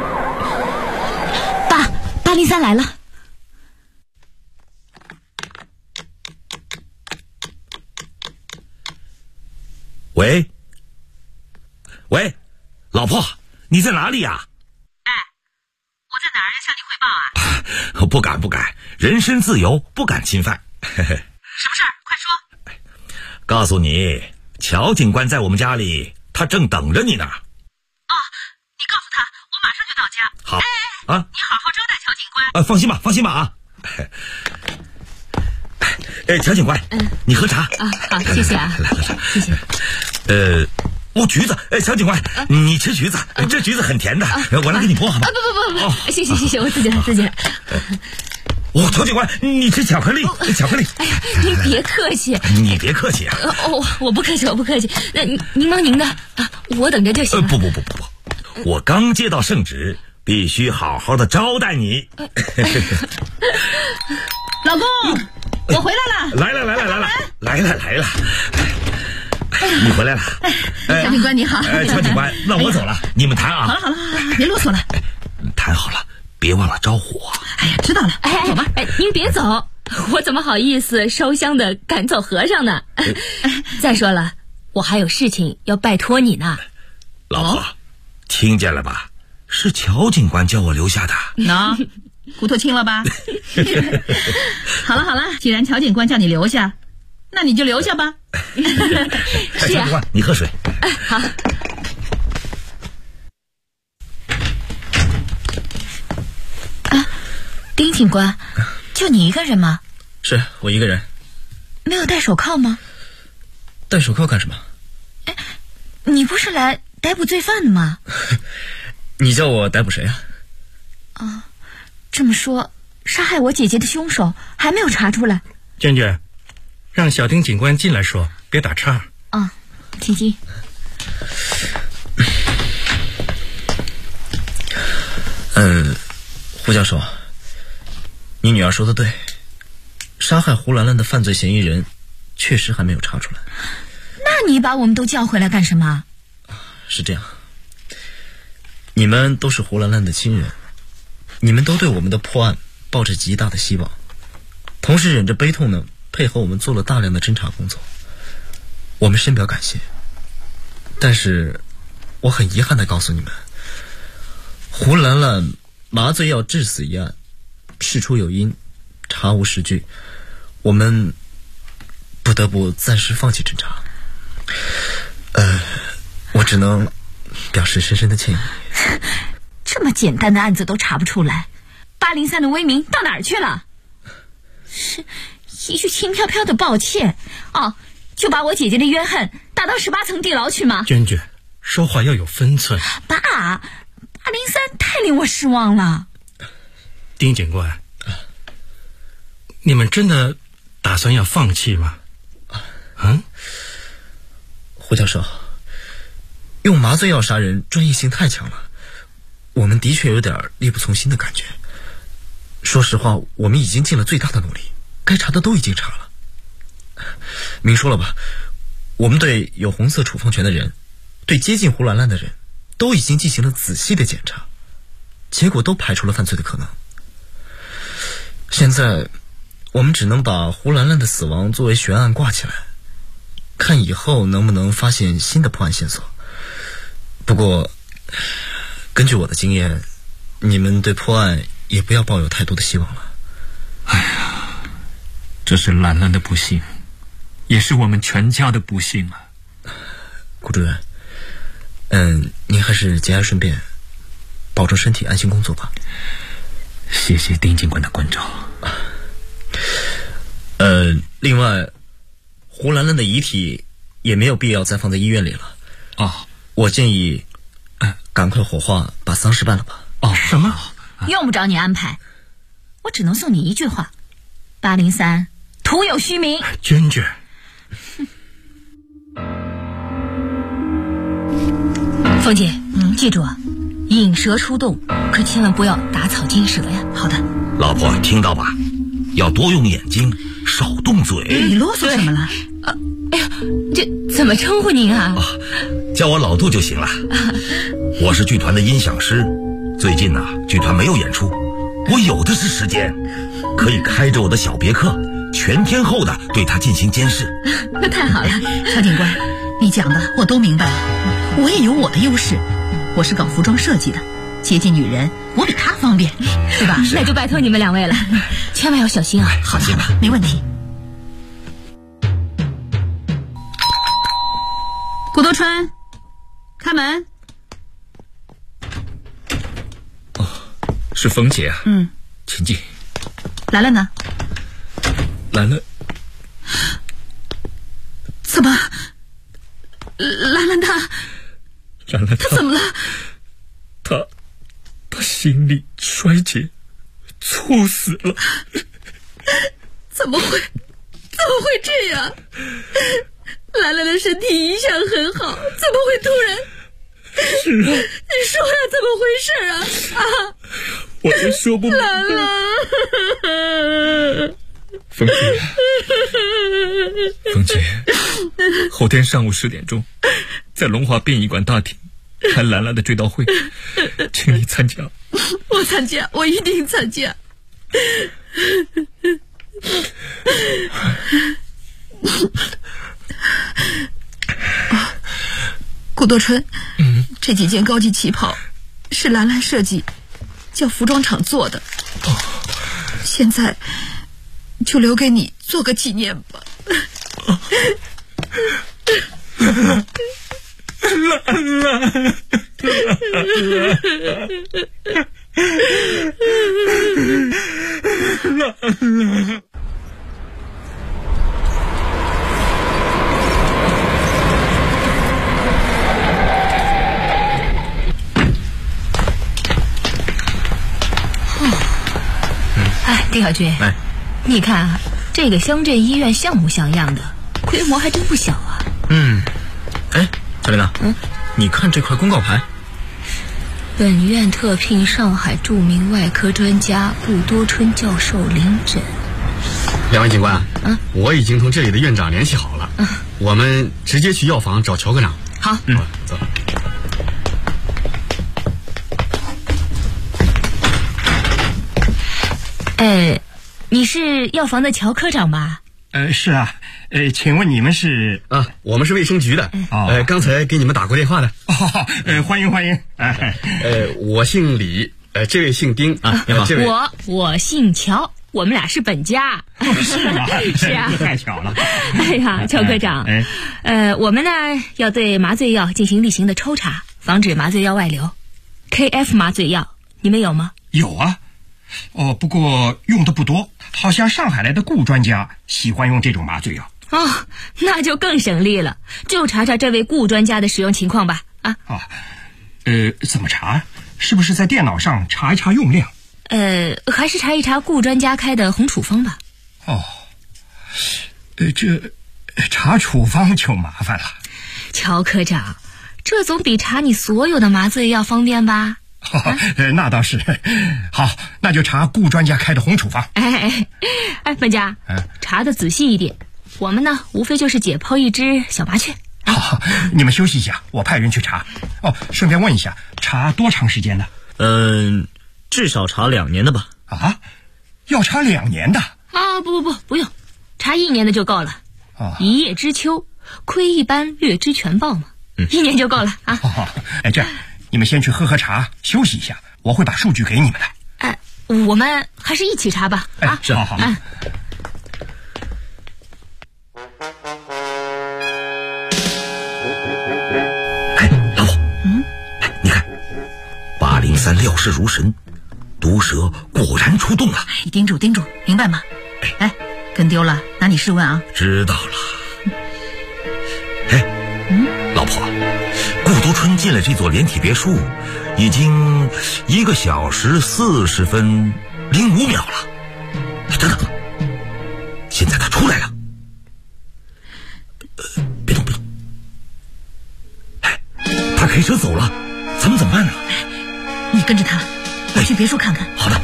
爸，803来了。 喂，老婆，你在哪里呀？ 哎，我在哪儿？向你汇报啊？ 不敢，人身自由不敢侵犯。 什么事儿？快说。 告诉你，乔警官在我们家里，他正等着你呢。 哦，你告诉他，我马上就到家。 好。 啊，你好好招待乔警官。 放心吧啊。乔警官，你喝茶啊。好，谢谢啊。 来喝茶， 谢谢。 橘子，乔警官，你吃橘子，这橘子很甜的，我来给你剥好吗？ 不，谢谢，我自己来。 乔警官，你吃巧克力。 哎呀，您别客气。 你别客气啊。 我不客气。那您忙您的啊，我等着就行了。 不，我刚接到圣旨，必须好好的招待你。 老公，我回来了。 来了。你回来了。 乔警官你好。 乔警官，那我走了，你们谈啊。 好了，别啰嗦了。 谈好了，别忘了招呼我。 哎呀，知道了。走吧。 您别走，我怎么好意思烧香的赶走和尚呢？再说了，我还有事情要拜托你呢。 老婆，听见了吧？是乔警官叫我留下的。 喏，骨头轻了吧？好了，既然乔警官叫你留下，那你就留下吧。 乔警官，你喝水。 好。丁警官，就你一个人吗？ 是我一个人。 没有戴手铐吗？ 戴手铐干什么？ 你不是来逮捕罪犯的吗？ 你叫我逮捕谁啊？ 这么说，杀害我姐姐的凶手还没有查出来。 娟娟，让小丁警官进来说，别打岔。 请进。 胡教授，你女儿说的对，杀害胡兰兰的犯罪嫌疑人确实还没有查出来。 那你把我们都叫回来干什么？ 是这样，你们都是胡兰兰的亲人，你们都对我们的破案抱着极大的希望，同时忍着悲痛呢，配合我们做了大量的侦查工作，我们深表感谢。但是我很遗憾地告诉你们，胡兰兰麻醉药致死一案，事出有因，查无实据，我们不得不暂时放弃侦查。我只能表示深深的歉意。 这么简单的案子都查不出来，803的威名到哪儿去了？是一句轻飘飘的抱歉就把我姐姐的冤恨打到18层地牢去吗？ 娟娟，说话要有分寸。 爸，803太令我失望了。 丁警官，你们真的打算要放弃吗？ 胡教授，用麻醉药杀人专业性太强了，我们的确有点力不从心的感觉。 说实话，我们已经尽了最大的努力，该查的都已经查了。明说了吧，我们对有红色处方权的人，对接近胡兰兰的人，都已经进行了仔细的检查，结果都排除了犯罪的可能。现在我们只能把胡兰兰的死亡作为悬案挂起来，看以后能不能发现新的破案线索。不过根据我的经验，你们对破案也不要抱有太多的希望了。 哎呀，这是兰兰的不幸，也是我们全家的不幸啊。 顾主任，您还是节哀顺变，保重身体，安心工作吧。 谢谢丁警官的关照。 另外，胡兰兰的遗体也没有必要再放在医院里了。我建议赶快火化，把丧事办了吧。 什么？ 用不着你安排，我只能送你一句话：803徒有虚名。 娟娟， 凤姐，记住啊，引蛇出洞，可千万不要打草惊蛇呀。 好的。 老婆听到吧？要多用眼睛，少动嘴。 你啰嗦什么了？ 哎呀，这怎么称呼您啊？ 叫我老杜就行了。我是剧团的音响师，最近剧团没有演出，我有的是时间，可以开着我的小别克，全天候的对他进行监视。 那太好了，曹警官，你讲的我都明白了。我也有我的优势，我是搞服装设计的，接近女人我比他方便，对吧？ 那就拜托你们两位了，千万要小心啊。 好的，没问题。顾多春，开门。 是冯姐啊。请进。 兰兰呢？ 兰兰怎么？兰兰她怎么了？ 她心力衰竭，猝死了。 怎么会这样？兰兰的身体一向很好，怎么会突然？ 是啊， 你说呀，怎么回事啊？ 我也说不明白。 兰兰， 冯姐，后天上午10点钟，在龙华殡仪馆大厅开兰兰的追悼会，请你参加。 我参加，我一定参加。顾多春，这几件高级旗袍是兰兰设计，叫服装厂做的，现在就留给你做个纪念吧。 丁小军，你看啊，这个乡镇医院像模像样的，规模还真不小啊。 小琳娜，你看这块公告牌。 本院特聘上海著名外科专家顾多春教授临诊。 两位警官，我已经同这里的院长联系好了，我们直接去药房找乔科长。 好， 走。 你是药房的乔科长吧？ 是啊。请问你们是？ 我们是卫生局的。刚才给你们打过电话的。 欢迎。 我姓李，这位姓丁啊。你好，这位我姓乔，我们俩是本家。 是吗？ 是啊， 太巧了。 哎呀，乔科长，我们呢要对麻醉药进行例行的抽查，防止麻醉药外流。KF 麻醉药你们有吗？ 有啊。不过用的不多，好像上海来的顾专家喜欢用这种麻醉药。 那就更省力了，就查查这位顾专家的使用情况吧。 怎么查？是不是在电脑上查一查用量？ 还是查一查顾专家开的红处方吧。 这查处方就麻烦了。 乔科长，这总比查你所有的麻醉药方便吧？ 那倒是。好，那就查顾专家开的红处方。 本家，查的仔细一点。我们呢，无非就是解剖一只小麻雀。 好，你们休息一下，我派人去查。哦，顺便问一下，查多长时间的？ 至少查2年的吧。 啊，要查2年的？ 啊，不用，查1年的就够了。一叶知秋，窥一斑略知全豹嘛。1年就够了啊。 好，这样，你们先去喝茶，休息一下，我会把数据给你们的。 我们还是一起查吧。 是好。 老婆，你看，803料事如神，毒蛇果然出动了。 盯住，明白吗？跟丢了，拿你试问啊。 知道了。老婆，顾都春进了这座连体别墅，已经1个小时40分05秒了。等等，现在他出来了。别动。他开车走了，咱们怎么办呢？ 你跟着他，我去别墅看看。 好的。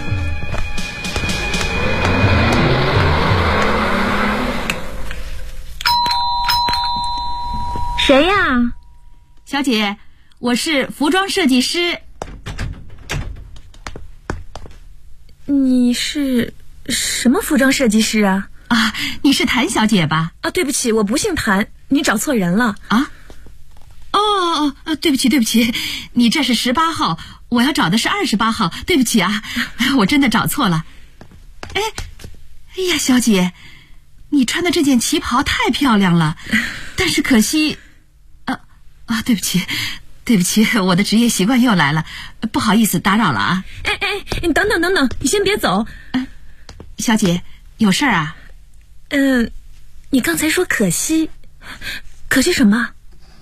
谁呀？ 小姐，我是服装设计师。 你是什么服装设计师啊？ 你是谭小姐吧？ 对不起，我不姓谭，你找错人了。 对不起，你这是18号，我要找的是28号，对不起啊，我真的找错了。哎呀，小姐，你穿的这件旗袍太漂亮了，但是可惜，对不起，我的职业习惯又来了，不好意思打扰了啊。 你等等，你先别走。 小姐，有事儿啊？ 你刚才说可惜什么？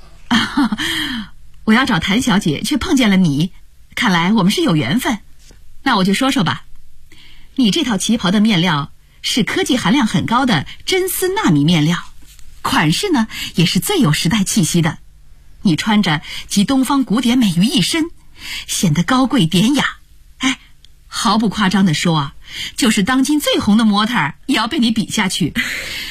我要找谭小姐，却碰见了你，看来我们是有缘分。那我就说吧，你这套旗袍的面料是科技含量很高的真丝纳米面料，款式呢也是最有时代气息的。你穿着集东方古典美于一身，显得高贵典雅。毫不夸张地说啊，就是当今最红的模特儿也要被你比下去。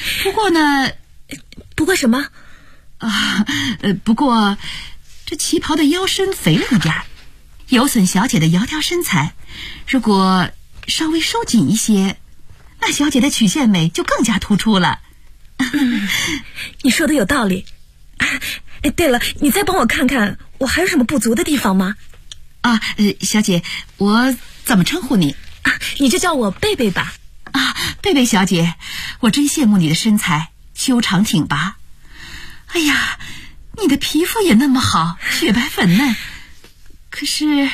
不过什么？ 不过这旗袍的腰身肥了一点儿，有损小姐的窈窕身材。如果稍微收紧一些，那小姐的曲线美就更加突出了。 你说的有道理。对了，你再帮我看看，我还有什么不足的地方吗？ 小姐，我怎么称呼你？ 你就叫我贝贝吧。 贝贝小姐，我真羡慕你的身材，修长挺拔。哎呀，你的皮肤也那么好，雪白粉嫩。可是，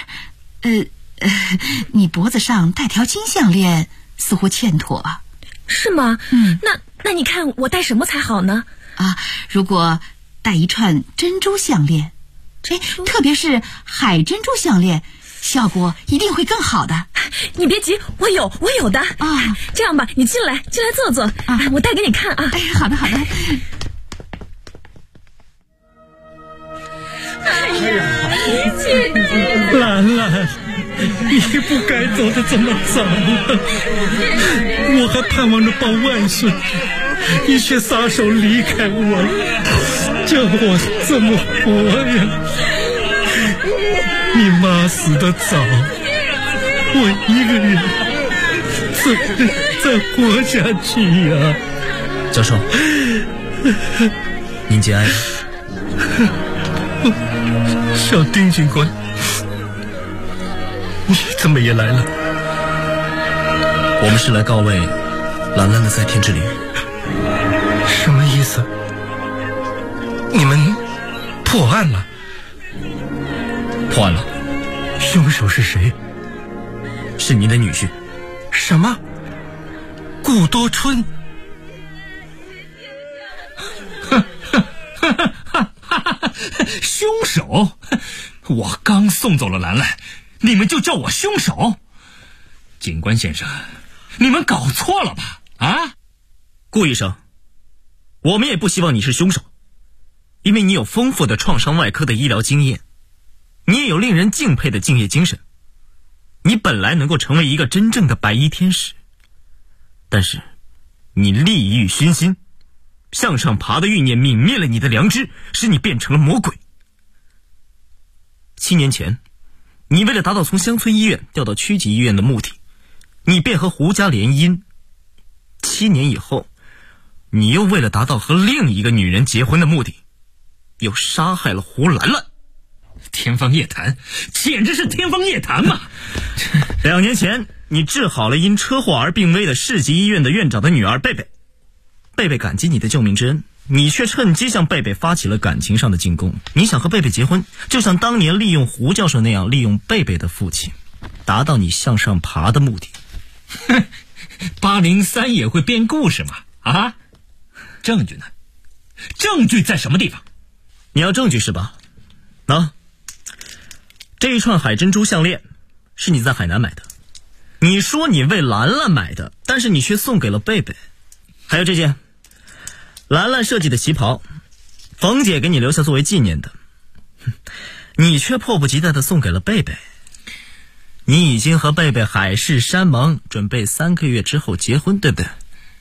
你脖子上戴条金项链，似乎欠妥。 是吗？那你看我戴什么才好呢？ 如果戴一串珍珠项链，特别是海珍珠项链，效果一定会更好的。 你别急，我有的。这样吧，你进来坐坐。我戴给你看啊。 好的。 兰兰，你不该走得这么早啊！我还盼望着报万岁，你却撒手离开我，叫我怎么活呀？你妈死得早，我一个人怎么再活下去呀？ 教授，您节哀。 小丁警官，你怎么也来了？ 我们是来告慰兰兰的在天之灵。 什么意思？你们破案了？ 破案了。 凶手是谁？ 是您的女婿。 什么？顾多春？ 凶手？我刚送走了兰兰，你们就叫我凶手？警官先生，你们搞错了吧？ 顾医生，我们也不希望你是凶手，因为你有丰富的创伤外科的医疗经验。 你也有令人敬佩的敬业精神。你本来能够成为一个真正的白衣天使，但是你利欲熏心，向上爬的欲念泯灭了你的良知，使你变成了魔鬼。7年前，你为了达到从乡村医院调到区级医院的目的，你便和胡家联姻。7年以后，你又为了达到和另一个女人结婚的目的，又杀害了胡兰兰。 天方夜谭，简直是天方夜谭嘛 ！2年前，你治好了因车祸而病危的市级医院的院长的女儿贝贝。贝贝感激你的救命之恩，你却趁机向贝贝发起了感情上的进攻。你想和贝贝结婚，就像当年利用胡教授那样利用贝贝的父亲，达到你向上爬的目的。 803也会编故事嘛？啊？证据呢？证据在什么地方？ 你要证据是吧？这一串海珍珠项链是你在海南买的，你说你为兰兰买的，但是你却送给了贝贝。还有这件兰兰设计的旗袍，冯姐给你留下作为纪念的，你却迫不及待地送给了贝贝。你已经和贝贝海誓山盟，准备3个月之后结婚，对不对？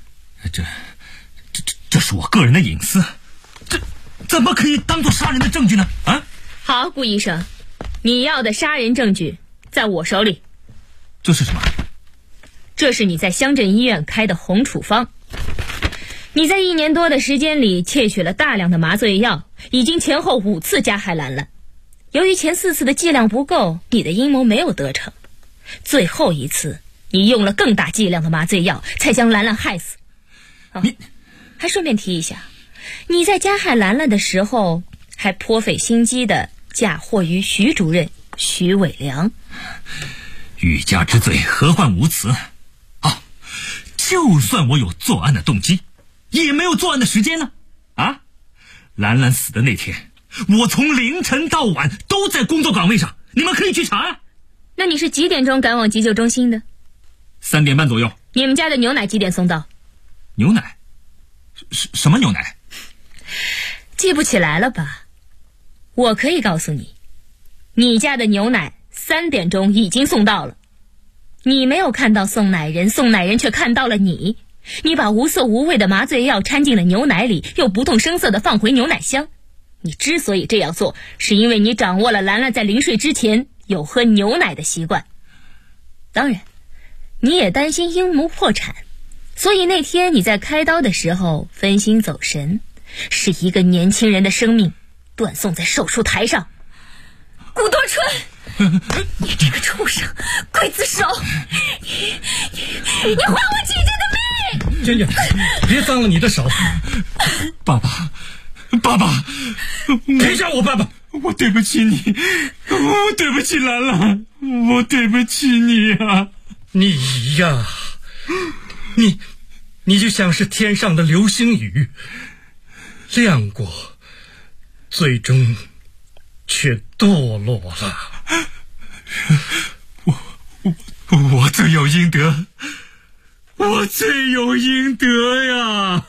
这是我个人的隐私，这怎么可以当作杀人的证据呢？啊！ 好，顾医生，你要的杀人证据在我手里。 这是什么？ 这是你在乡镇医院开的红处方。你在1年多的时间里窃取了大量的麻醉药，已经前后5次加害兰兰。由于前4次的剂量不够，你的阴谋没有得逞。最后一次，你用了更大剂量的麻醉药，才将兰兰害死。你还顺便提一下，你在加害兰兰的时候，还颇费心机的嫁祸于徐主任徐伟良。 欲加之罪，何患无辞？啊，就算我有作案的动机，也没有作案的时间呢。啊，兰兰死的那天，我从凌晨到晚都在工作岗位上，你们可以去查呀。 那你是几点钟赶往急救中心的 ？3点半左右。 你们家的牛奶几点送到？ 牛奶？什么牛奶？ 记不起来了吧？我可以告诉你，你家的牛奶3点钟已经送到了。你没有看到送奶人，送奶人却看到了你。你把无色无味的麻醉药掺进了牛奶里，又不动声色地放回牛奶箱。你之所以这样做，是因为你掌握了兰兰在临睡之前有喝牛奶的习惯。当然，你也担心阴谋破产，所以那天你在开刀的时候分心走神，使一个年轻人的生命断送在手术台上。顾多春，你这个畜生，刽子手，你还我姐姐的命！ 娟娟，别脏了你的手。 爸爸， 别叫我爸爸， 我对不起你，我对不起兰兰，我对不起你啊！ 你呀，你就像是天上的流星雨，亮过，最终却堕落了。 我罪有应得，我罪有应得呀！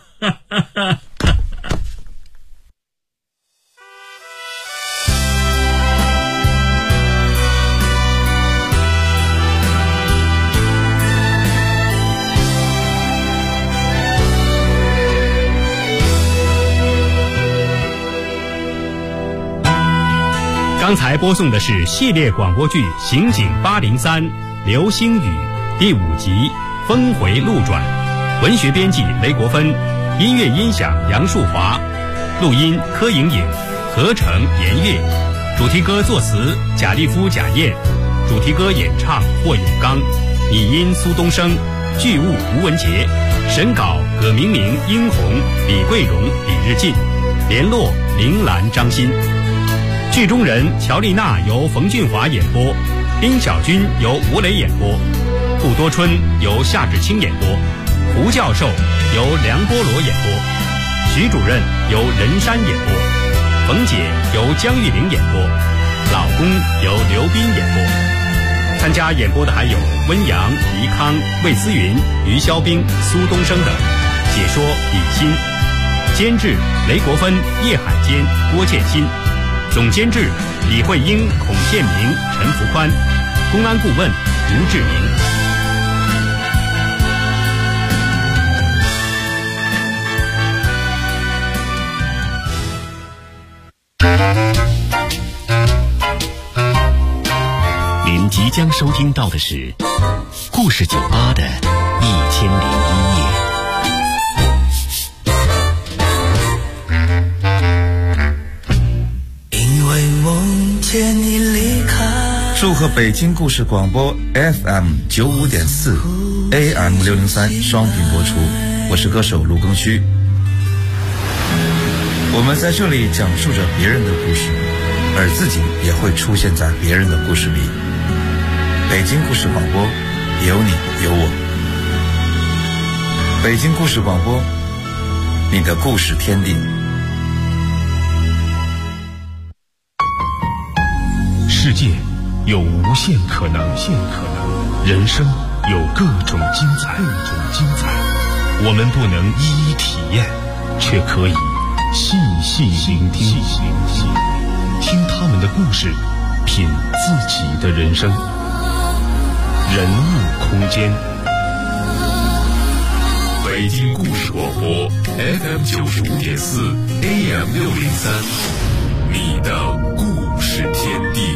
刚才播送的是系列广播剧《刑警803流星雨》第5集《峰回路转》，文学编辑雷国芬，音乐音响杨树华，录音柯莹莹，合成严月，主题歌作词贾立夫、贾燕，主题歌演唱霍永刚，拟音苏东升，剧务吴文杰，审稿葛明明、殷红、李桂荣、李日进，联络铃兰、张欣。剧中人乔丽娜由冯俊华演播，丁小军由吴磊演播，顾多春由夏志清演播，胡教授由梁波罗演播，徐主任由任山演播，冯姐由江玉玲演播，老公由刘斌演播。参加演播的还有温阳、倪康、魏思云、于肖兵、苏东升等，解说李欣，监制雷国芬、叶海坚、郭建新。 总监制李慧英、孔建明、陈福宽，公安顾问吴志明。 您即将收听到的是故事酒吧的1001夜。 因为梦见你离开。 祝贺北京故事广播 FM 95.4 AM 603双频播出，我是歌手卢庚戌。我们在这里讲述着别人的故事，而自己也会出现在别人的故事里。北京故事广播，有你有我。北京故事广播，你的故事天地。 世界有无限可能，人生有各种精彩，我们不能一一体验，却可以细细聆听，听他们的故事，品自己的人生。人物空间，北京故事广播 FM 95.4 AM 603，你的故事天地。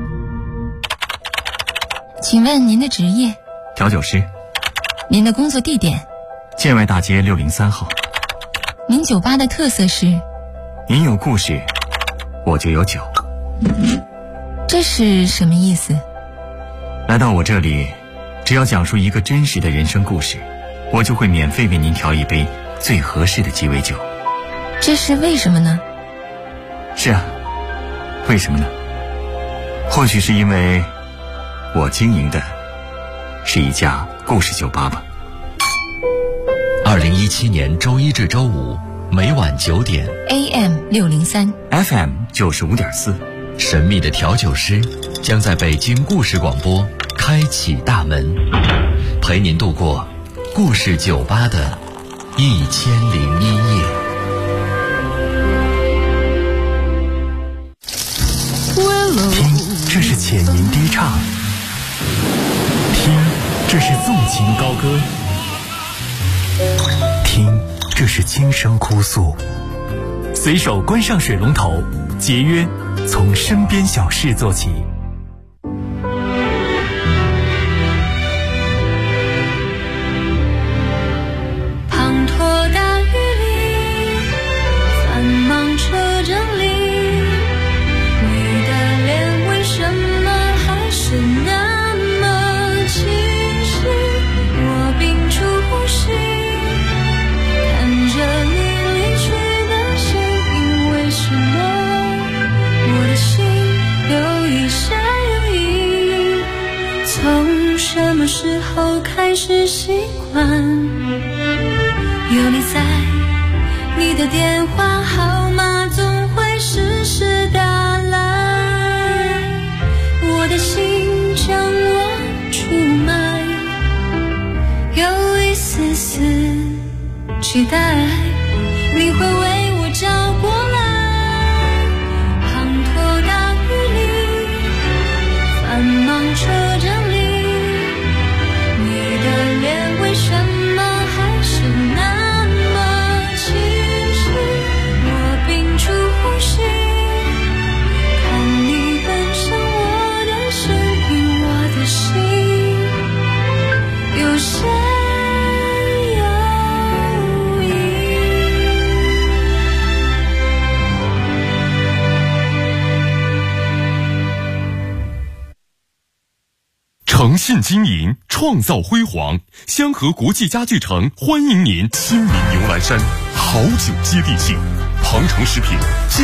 请问您的职业？ 调酒师。 您的工作地点？ 建外大街603号。 您酒吧的特色是？ 您有故事，我就有酒。 这是什么意思？ 来到我这里，只要讲述一个真实的人生故事，我就会免费为您调一杯最合适的鸡尾酒。 这是为什么呢？ 是啊，为什么呢？或许是因为我经营的是一家故事酒吧吧。 2017年周一至周五每晚9点 AM 603 FM 95.4， 神秘的调酒师将在北京故事广播开启大门，陪您度过故事酒吧的1001夜。 听，这是浅吟低唱；听，这是纵情高歌；听，这是轻声哭诉。随手关上水龙头，节约，从身边小事做起。 滂沱大雨里，繁忙车阵里，你的脸为什么还是那么清晰？我屏住呼吸，看着你离去的身影，为什么我的心有一下有一？从什么时候开始习惯有你在，你的电话号码总会时时打来，我的心将我出卖，有一丝丝期待你会为我找过来。滂沱大雨里，繁忙车阵里，你的脸为什么还是那么清晰？我屏住呼吸，看你奔向我的身影，我的心有些犹疑。 诚信经营，创造辉煌。香河国际家具城欢迎您。亲民牛栏山，好酒接地气。庞城食品